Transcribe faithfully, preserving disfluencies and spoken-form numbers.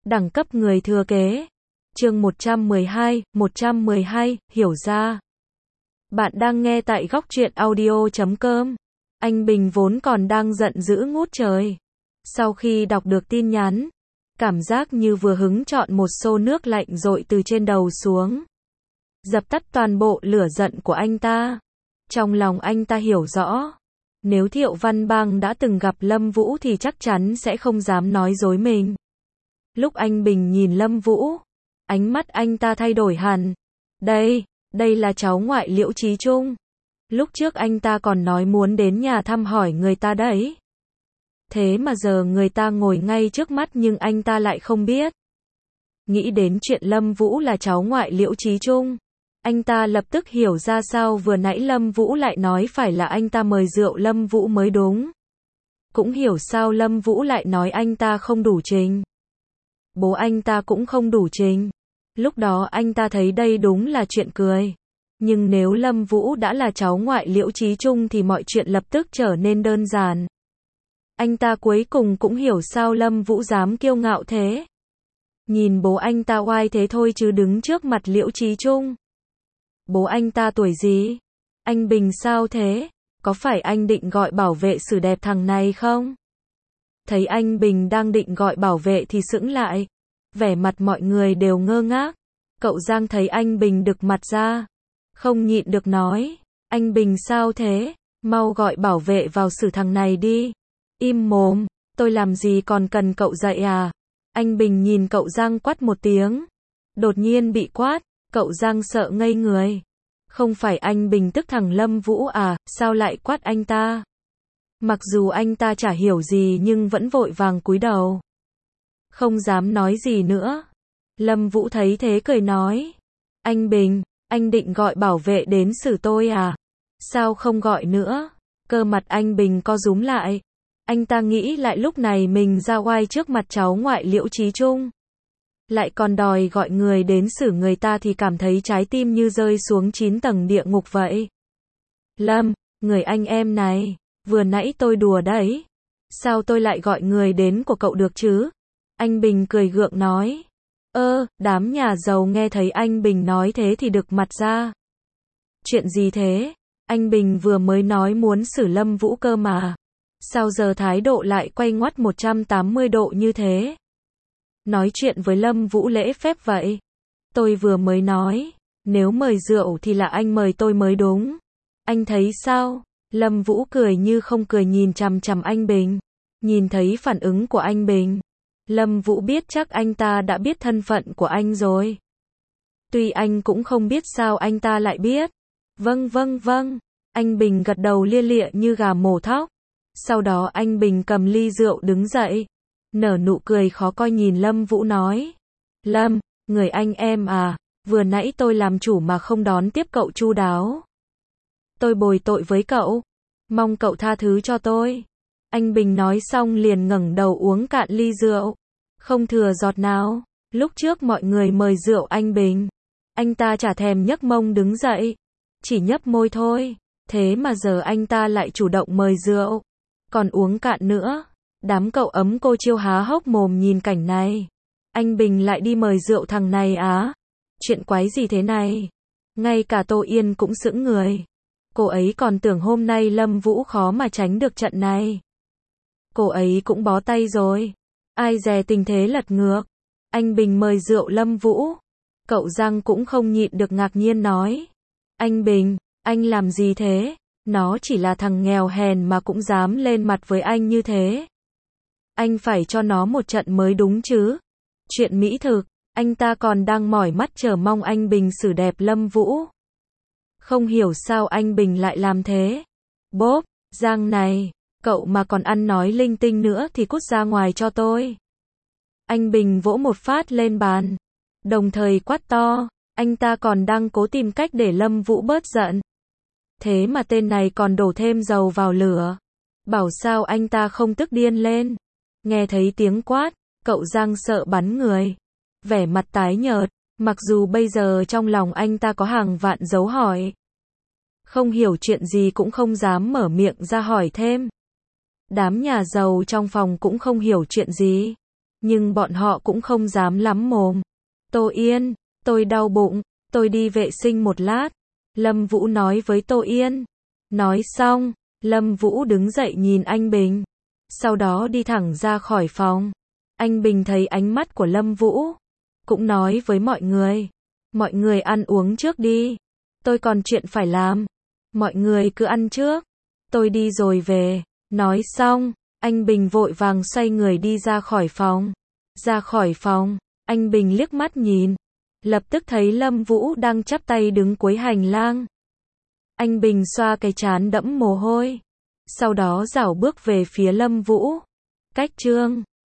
Đẳng cấp người thừa kế. Chương một trăm mười hai, một trăm mười hai, hiểu ra. Bạn đang nghe tại góc truyện audio chấm com. Anh Bình vốn còn đang giận dữ ngút trời. Sau khi đọc được tin nhắn, cảm giác như vừa hứng chọn một xô nước lạnh dội từ trên đầu xuống, dập tắt toàn bộ lửa giận của anh ta. Trong lòng anh ta hiểu rõ, nếu Thiệu Văn Bang đã từng gặp Lâm Vũ thì chắc chắn sẽ không dám nói dối mình. Lúc anh Bình nhìn Lâm Vũ, ánh mắt anh ta thay đổi hẳn. Đây, đây là cháu ngoại Liễu Chí Trung. Lúc trước anh ta còn nói muốn đến nhà thăm hỏi người ta đấy. Thế mà giờ người ta ngồi ngay trước mắt nhưng anh ta lại không biết. Nghĩ đến chuyện Lâm Vũ là cháu ngoại Liễu Chí Trung, anh ta lập tức hiểu ra sao vừa nãy Lâm Vũ lại nói phải là anh ta mời rượu Lâm Vũ mới đúng. Cũng hiểu sao Lâm Vũ lại nói anh ta không đủ trình. Bố anh ta cũng không đủ trình. Lúc đó anh ta thấy đây đúng là chuyện cười. Nhưng nếu Lâm Vũ đã là cháu ngoại Liễu Chí Trung thì mọi chuyện lập tức trở nên đơn giản. Anh ta cuối cùng cũng hiểu sao Lâm Vũ dám kiêu ngạo thế. Nhìn bố anh ta oai thế thôi chứ đứng trước mặt Liễu Chí Trung. Bố anh ta tuổi gì? Anh Bình sao thế? Có phải anh định gọi bảo vệ xử đẹp thằng này không? Thấy anh Bình đang định gọi bảo vệ thì sững lại. Vẻ mặt mọi người đều ngơ ngác. Cậu Giang thấy anh Bình đực mặt ra, không nhịn được nói, anh Bình sao thế? Mau gọi bảo vệ vào xử thằng này đi. Im mồm, tôi làm gì còn cần cậu dạy à? Anh Bình nhìn cậu Giang quát một tiếng. Đột nhiên bị quát, cậu Giang sợ ngây người. Không phải anh Bình tức thằng Lâm Vũ à, sao lại quát anh ta? Mặc dù anh ta chả hiểu gì nhưng vẫn vội vàng cúi đầu, không dám nói gì nữa. Lâm Vũ thấy thế cười nói, anh Bình, anh định gọi bảo vệ đến xử tôi à? Sao không gọi nữa? Cơ mặt anh Bình co rúm lại. Anh ta nghĩ lại lúc này mình ra oai trước mặt cháu ngoại Liễu Chí Trung, lại còn đòi gọi người đến xử người ta thì cảm thấy trái tim như rơi xuống chín tầng địa ngục vậy. Lâm, người anh em này, vừa nãy tôi đùa đấy. Sao tôi lại gọi người đến của cậu được chứ? Anh Bình cười gượng nói. Ơ, đám nhà giàu nghe thấy anh Bình nói thế thì đực mặt ra. Chuyện gì thế? Anh Bình vừa mới nói muốn xử Lâm Vũ cơ mà. Sao giờ thái độ lại quay ngoắt một trăm tám mươi độ như thế? Nói chuyện với Lâm Vũ lễ phép vậy. Tôi vừa mới nói, nếu mời rượu thì là anh mời tôi mới đúng. Anh thấy sao? Lâm Vũ cười như không cười nhìn chằm chằm anh Bình. Nhìn thấy phản ứng của anh Bình, Lâm Vũ biết chắc anh ta đã biết thân phận của anh rồi. Tuy anh cũng không biết sao anh ta lại biết. Vâng vâng vâng. Anh Bình gật đầu lia lịa như gà mổ thóc. Sau đó anh Bình cầm ly rượu đứng dậy, nở nụ cười khó coi nhìn Lâm Vũ nói. Lâm, người anh em à, vừa nãy tôi làm chủ mà không đón tiếp cậu chu đáo. Tôi bồi tội với cậu. Mong cậu tha thứ cho tôi. Anh Bình nói xong liền ngẩng đầu uống cạn ly rượu. Không thừa giọt nào. Lúc trước mọi người mời rượu anh Bình, anh ta chả thèm nhấc mông đứng dậy, chỉ nhấp môi thôi. Thế mà giờ anh ta lại chủ động mời rượu, còn uống cạn nữa. Đám cậu ấm cô Chiêu há hốc mồm nhìn cảnh này. Anh Bình lại đi mời rượu thằng này á? Chuyện quái gì thế này? Ngay cả Tô Yên cũng sững người. Cô ấy còn tưởng hôm nay Lâm Vũ khó mà tránh được trận này. Cô ấy cũng bó tay rồi. Ai dè tình thế lật ngược. Anh Bình mời rượu Lâm Vũ. Cậu Giang cũng không nhịn được ngạc nhiên nói. Anh Bình, anh làm gì thế? Nó chỉ là thằng nghèo hèn mà cũng dám lên mặt với anh như thế. Anh phải cho nó một trận mới đúng chứ. Chuyện mỹ thực, anh ta còn đang mỏi mắt chờ mong anh Bình xử đẹp Lâm Vũ. Không hiểu sao anh Bình lại làm thế. Bốp, Giang này, cậu mà còn ăn nói linh tinh nữa thì cút ra ngoài cho tôi. Anh Bình vỗ một phát lên bàn, đồng thời quát to. Anh ta còn đang cố tìm cách để Lâm Vũ bớt giận. Thế mà tên này còn đổ thêm dầu vào lửa. Bảo sao anh ta không tức điên lên. Nghe thấy tiếng quát, cậu Giang sợ bắn người. Vẻ mặt tái nhợt, mặc dù bây giờ trong lòng anh ta có hàng vạn dấu hỏi. Không hiểu chuyện gì cũng không dám mở miệng ra hỏi thêm. Đám nhà giàu trong phòng cũng không hiểu chuyện gì. nhưng bọn họ cũng không dám lắm mồm. Tô Yên, tôi đau bụng, tôi đi vệ sinh một lát. Lâm Vũ nói với Tô Yên. Nói xong, Lâm Vũ đứng dậy nhìn anh Bình. Sau đó đi thẳng ra khỏi phòng. Anh Bình thấy ánh mắt của Lâm Vũ, cũng nói với mọi người. Mọi người ăn uống trước đi. Tôi còn chuyện phải làm. Mọi người cứ ăn trước. Tôi đi rồi về. Nói xong, anh Bình vội vàng xoay người đi ra khỏi phòng. Ra khỏi phòng, anh Bình liếc mắt nhìn. Lập tức thấy Lâm Vũ đang chắp tay đứng cuối hành lang. Anh Bình xoa cái trán đẫm mồ hôi. Sau đó rảo bước về phía Lâm Vũ. Cách chương